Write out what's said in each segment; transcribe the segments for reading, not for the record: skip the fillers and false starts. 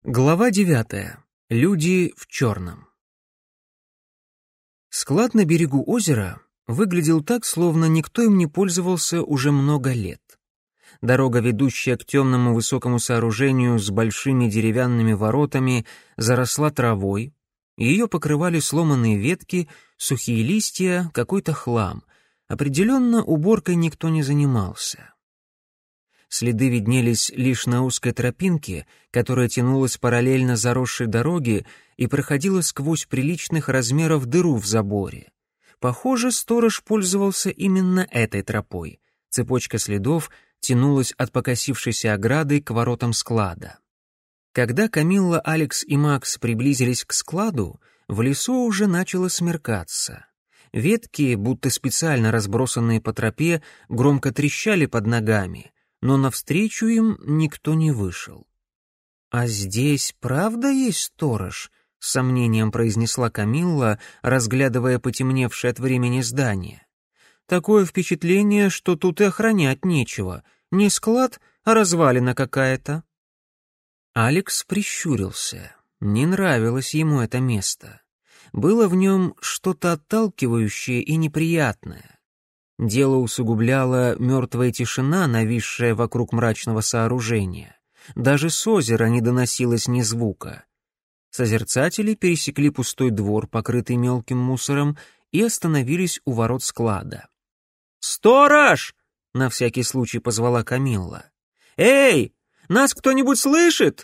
Глава 9. Люди в черном. Склад на берегу озера выглядел так, словно никто им не пользовался уже много лет. Дорога, ведущая к темному высокому сооружению с большими деревянными воротами, заросла травой, ее покрывали сломанные ветки, сухие листья, какой-то хлам. Определенно, уборкой никто не занимался. Следы виднелись лишь на узкой тропинке, которая тянулась параллельно заросшей дороге и проходила сквозь приличных размеров дыру в заборе. Похоже, сторож пользовался именно этой тропой. Цепочка следов тянулась от покосившейся ограды к воротам склада. Когда Камилла, Алекс и Макс приблизились к складу, в лесу уже начало смеркаться. Ветки, будто специально разбросанные по тропе, громко трещали под ногами, но навстречу им никто не вышел. «А здесь правда есть сторож?» — с сомнением произнесла Камилла, разглядывая потемневшее от времени здание. «Такое впечатление, что тут и охранять нечего. Не склад, а развалина какая-то». Алекс прищурился. Не нравилось ему это место. Было в нем что-то отталкивающее и неприятное. Дело усугубляла мертвая тишина, нависшая вокруг мрачного сооружения. Даже с озера не доносилось ни звука. Созерцатели пересекли пустой двор, покрытый мелким мусором, и остановились у ворот склада. «Сторож!» — на всякий случай позвала Камилла. «Эй, нас кто-нибудь слышит?»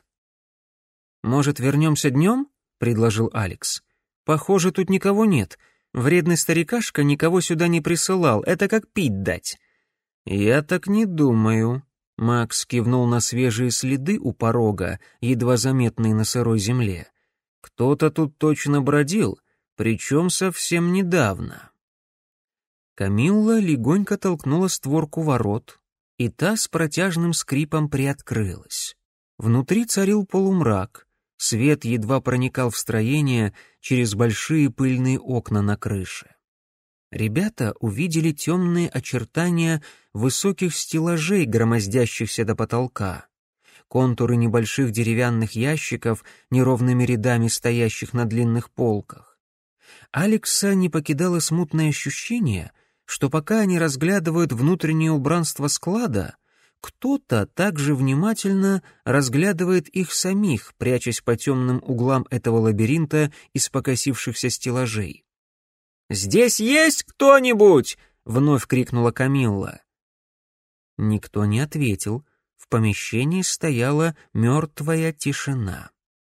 «Может, вернемся днем?» — предложил Алекс. «Похоже, тут никого нет. Вредный старикашка никого сюда не присылал, это как пить дать». «Я так не думаю», — Макс кивнул на свежие следы у порога, едва заметные на сырой земле. «Кто-то тут точно бродил, причем совсем недавно». Камилла легонько толкнула створку ворот, и та с протяжным скрипом приоткрылась. Внутри царил полумрак. Свет едва проникал в строение через большие пыльные окна на крыше. Ребята увидели темные очертания высоких стеллажей, громоздящихся до потолка, контуры небольших деревянных ящиков, неровными рядами стоящих на длинных полках. Алекса не покидало смутное ощущение, что пока они разглядывают внутреннее убранство склада, кто-то также внимательно разглядывает их самих, прячась по темным углам этого лабиринта из покосившихся стеллажей. «Здесь есть кто-нибудь?» — вновь крикнула Камилла. Никто не ответил. В помещении стояла мертвая тишина.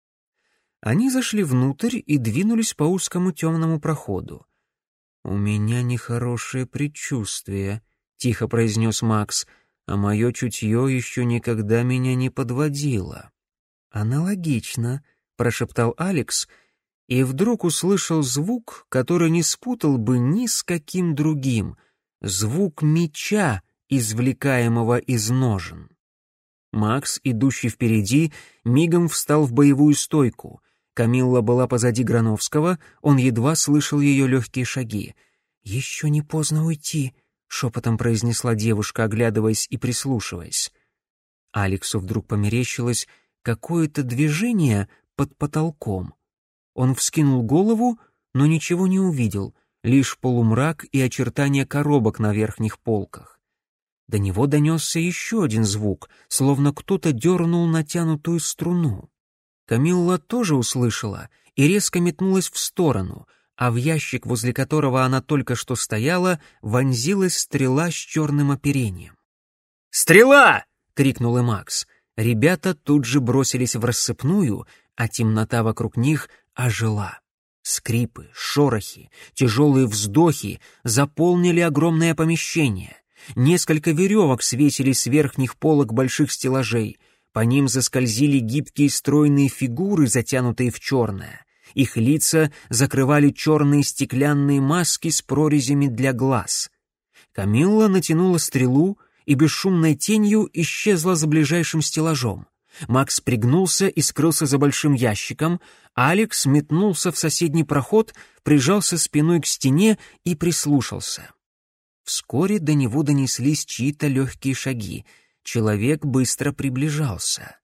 Они зашли внутрь и двинулись по узкому темному проходу. «У меня нехорошее предчувствие», — тихо произнес Макс, — «а мое чутье еще никогда меня не подводило». «Аналогично», — прошептал Алекс, и вдруг услышал звук, который не спутал бы ни с каким другим — звук меча, извлекаемого из ножен. Макс, идущий впереди, мигом встал в боевую стойку. Камилла была позади Грановского, он едва слышал ее легкие шаги. «Еще не поздно уйти», — шепотом произнесла девушка, оглядываясь и прислушиваясь. Алексу вдруг померещилось какое-то движение под потолком. Он вскинул голову, но ничего не увидел, лишь полумрак и очертания коробок на верхних полках. До него донесся еще один звук, словно кто-то дернул натянутую струну. Камилла тоже услышала и резко метнулась в сторону, а в ящик, возле которого она только что стояла, вонзилась стрела с черным оперением. «Стрела!» — крикнул и Макс. Ребята тут же бросились в рассыпную, а темнота вокруг них ожила. Скрипы, шорохи, тяжелые вздохи заполнили огромное помещение. Несколько веревок свесились с верхних полок больших стеллажей. По ним заскользили гибкие стройные фигуры, затянутые в черное. Их лица закрывали черные стеклянные маски с прорезями для глаз. Камилла натянула стрелу и бесшумной тенью исчезла за ближайшим стеллажом. Макс пригнулся и скрылся за большим ящиком, а Алекс метнулся в соседний проход, прижался спиной к стене и прислушался. Вскоре до него донеслись чьи-то легкие шаги. Человек быстро приближался.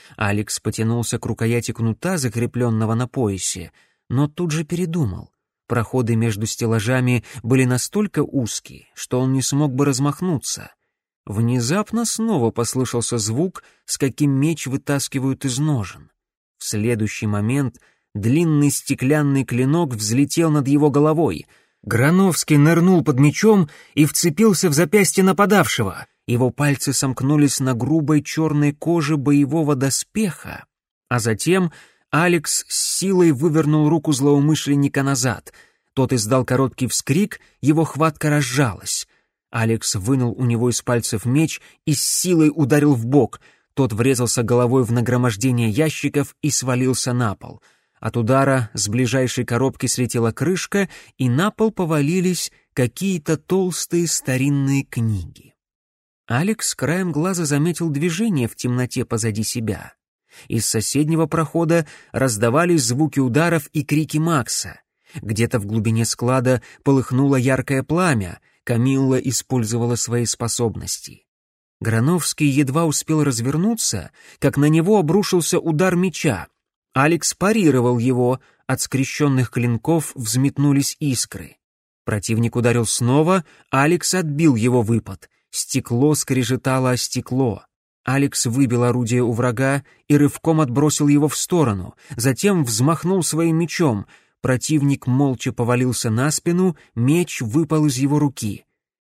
Алекс потянулся к рукояти кнута, закрепленного на поясе, но тут же передумал. Проходы между стеллажами были настолько узкие, что он не смог бы размахнуться. Внезапно снова послышался звук, с каким меч вытаскивают из ножен. В следующий момент длинный стеклянный клинок взлетел над его головой. Грановский нырнул под мечом и вцепился в запястье нападавшего. Его пальцы сомкнулись на грубой черной коже боевого доспеха, а затем Алекс с силой вывернул руку злоумышленника назад. Тот издал короткий вскрик, его хватка разжалась. Алекс вынул у него из пальцев меч и с силой ударил в бок. Тот врезался головой в нагромождение ящиков и свалился на пол. От удара с ближайшей коробки слетела крышка, и на пол повалились какие-то толстые старинные книги. Алекс краем глаза заметил движение в темноте позади себя. Из соседнего прохода раздавались звуки ударов и крики Макса. Где-то в глубине склада полыхнуло яркое пламя. Камилла использовала свои способности. Грановский едва успел развернуться, как на него обрушился удар меча. Алекс парировал его, от скрещенных клинков взметнулись искры. Противник ударил снова, Алекс отбил его выпад. Стекло скрежетало о стекло. Алекс выбил орудие у врага и рывком отбросил его в сторону, затем взмахнул своим мечом. Противник молча повалился на спину, меч выпал из его руки.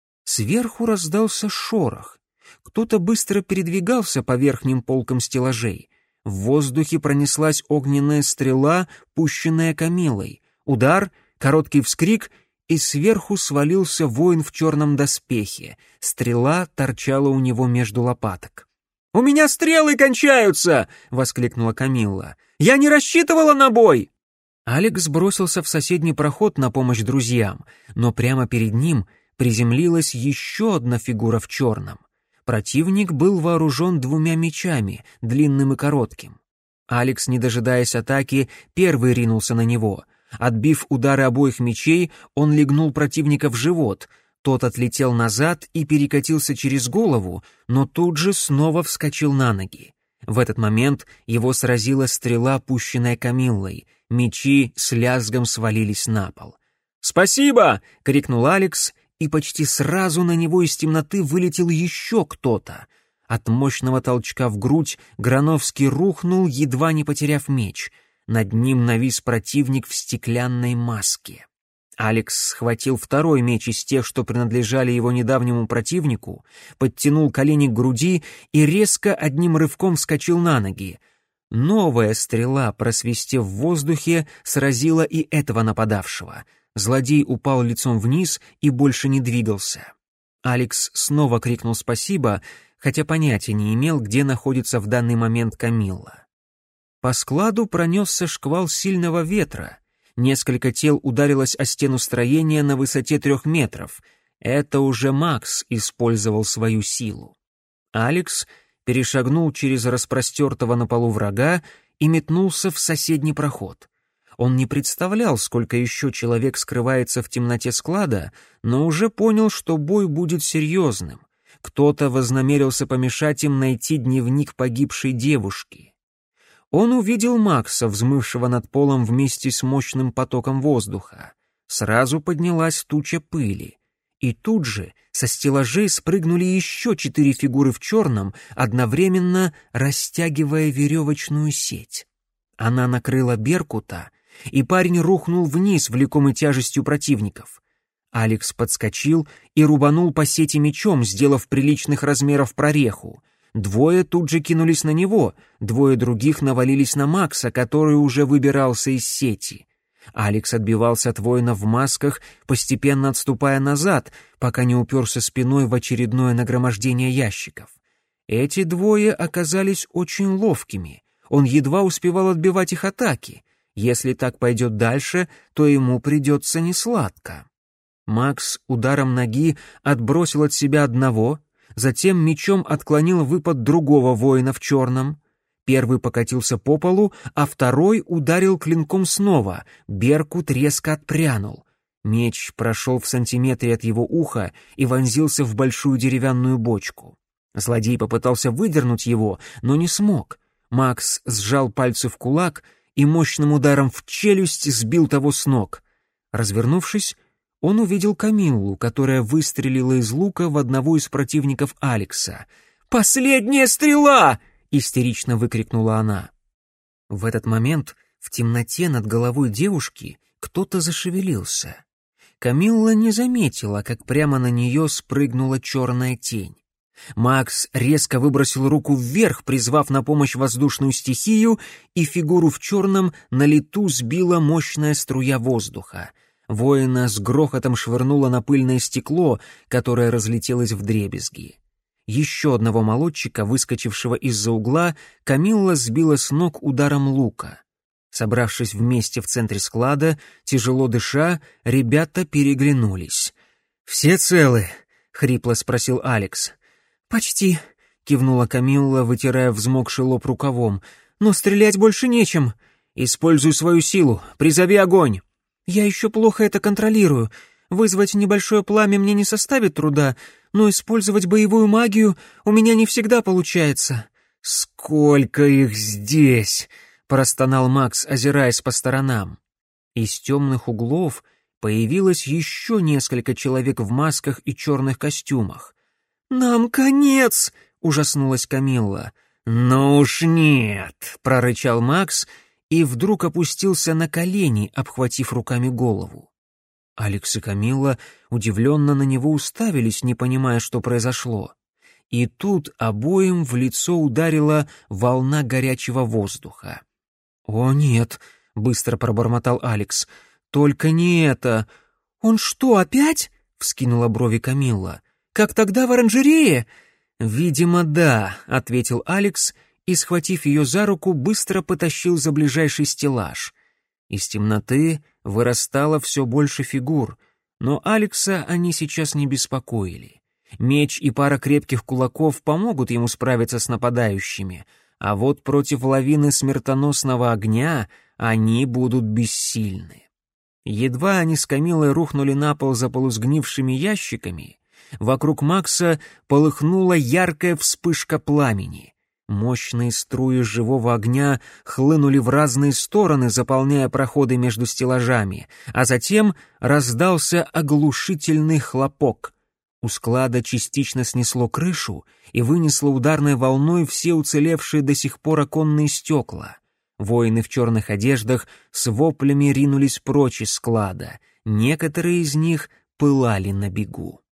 Сверху раздался шорох. Кто-то быстро передвигался по верхним полкам стеллажей. В воздухе пронеслась огненная стрела, пущенная Камиллой. Удар, короткий вскрик, и сверху свалился воин в черном доспехе. Стрела торчала у него между лопаток. «У меня стрелы кончаются!» — воскликнула Камилла. «Я не рассчитывала на бой!» Алекс бросился в соседний проход на помощь друзьям, но прямо перед ним приземлилась еще одна фигура в черном. Противник был вооружен двумя мечами, длинным и коротким. Алекс, не дожидаясь атаки, первый ринулся на него. Отбив удары обоих мечей, он легнул противника в живот. Тот отлетел назад и перекатился через голову, но тут же снова вскочил на ноги. В этот момент его сразила стрела, пущенная Камиллой. Мечи с лязгом свалились на пол. «Спасибо!» — крикнул Алекс, и почти сразу на него из темноты вылетел еще кто-то. От мощного толчка в грудь Грановский рухнул, едва не потеряв меч. Над ним навис противник в стеклянной маске. Алекс схватил второй меч из тех, что принадлежали его недавнему противнику, подтянул колени к груди и резко одним рывком вскочил на ноги. Новая стрела, просвистев в воздухе, сразила и этого нападавшего. Злодей упал лицом вниз и больше не двигался. Алекс снова крикнул «спасибо», хотя понятия не имел, где находится в данный момент Камилла. По складу пронесся шквал сильного ветра. Несколько тел ударилось о стену строения на высоте 3 метров. Это уже Макс использовал свою силу. Алекс перешагнул через распростертого на полу врага и метнулся в соседний проход. Он не представлял, сколько еще человек скрывается в темноте склада, но уже понял, что бой будет серьезным. Кто-то вознамерился помешать им найти дневник погибшей девушки. Он увидел Макса, взмывшего над полом вместе с мощным потоком воздуха. Сразу поднялась туча пыли. И тут же со стеллажей спрыгнули еще 4 фигуры в черном, одновременно растягивая веревочную сеть. Она накрыла Беркута, и парень рухнул вниз, влекомый тяжестью противников. Алекс подскочил и рубанул по сети мечом, сделав приличных размеров прореху. 2 тут же кинулись на него, 2 других навалились на Макса, который уже выбирался из сети. Алекс отбивался от воинов в масках, постепенно отступая назад, пока не уперся спиной в очередное нагромождение ящиков. Эти 2 оказались очень ловкими. Он едва успевал отбивать их атаки. Если так пойдет дальше, то ему придется несладко. Макс ударом ноги отбросил от себя одного, затем мечом отклонил выпад другого воина в черном. Первый покатился по полу, а второй ударил клинком снова. Беркут резко отпрянул. Меч прошел в сантиметре от его уха и вонзился в большую деревянную бочку. Злодей попытался выдернуть его, но не смог. Макс сжал пальцы в кулак и мощным ударом в челюсть сбил того с ног. Развернувшись, он увидел Камиллу, которая выстрелила из лука в одного из противников Алекса. «Последняя стрела!» — истерично выкрикнула она. В этот момент в темноте над головой девушки кто-то зашевелился. Камилла не заметила, как прямо на нее спрыгнула черная тень. Макс резко выбросил руку вверх, призвав на помощь воздушную стихию, и фигуру в черном на лету сбила мощная струя воздуха. Воина с грохотом швырнуло на пыльное стекло, которое разлетелось вдребезги. Еще одного молодчика, выскочившего из-за угла, Камилла сбила с ног ударом лука. Собравшись вместе в центре склада, тяжело дыша, ребята переглянулись. «Все целы?» — хрипло спросил Алекс. «Почти», — кивнула Камилла, вытирая взмокший лоб рукавом. «Но стрелять больше нечем. Используй свою силу, призови огонь». «Я еще плохо это контролирую. Вызвать небольшое пламя мне не составит труда, но использовать боевую магию у меня не всегда получается». «Сколько их здесь!» — простонал Макс, озираясь по сторонам. Из темных углов появилось еще несколько человек в масках и черных костюмах. «Нам конец!» — ужаснулась Камилла. «Ну уж нет!» — прорычал Макс и вдруг опустился на колени, обхватив руками голову. Алекс и Камилла удивленно на него уставились, не понимая, что произошло. И тут обоим в лицо ударила волна горячего воздуха. «О, нет!» — быстро пробормотал Алекс. «Только не это!» «Он что, опять?» — вскинула брови Камилла. «Как тогда в оранжерее?» «Видимо, да», — ответил Алекс и, схватив ее за руку, быстро потащил за ближайший стеллаж. Из темноты вырастало все больше фигур, но Алекса они сейчас не беспокоили. Меч и пара крепких кулаков помогут ему справиться с нападающими, а вот против лавины смертоносного огня они будут бессильны. Едва они с Камиллой рухнули на пол за полусгнившими ящиками, вокруг Макса полыхнула яркая вспышка пламени. Мощные струи живого огня хлынули в разные стороны, заполняя проходы между стеллажами, а затем раздался оглушительный хлопок. У склада частично снесло крышу и вынесло ударной волной все уцелевшие до сих пор оконные стекла. Воины в черных одеждах с воплями ринулись прочь из склада. Некоторые из них пылали на бегу.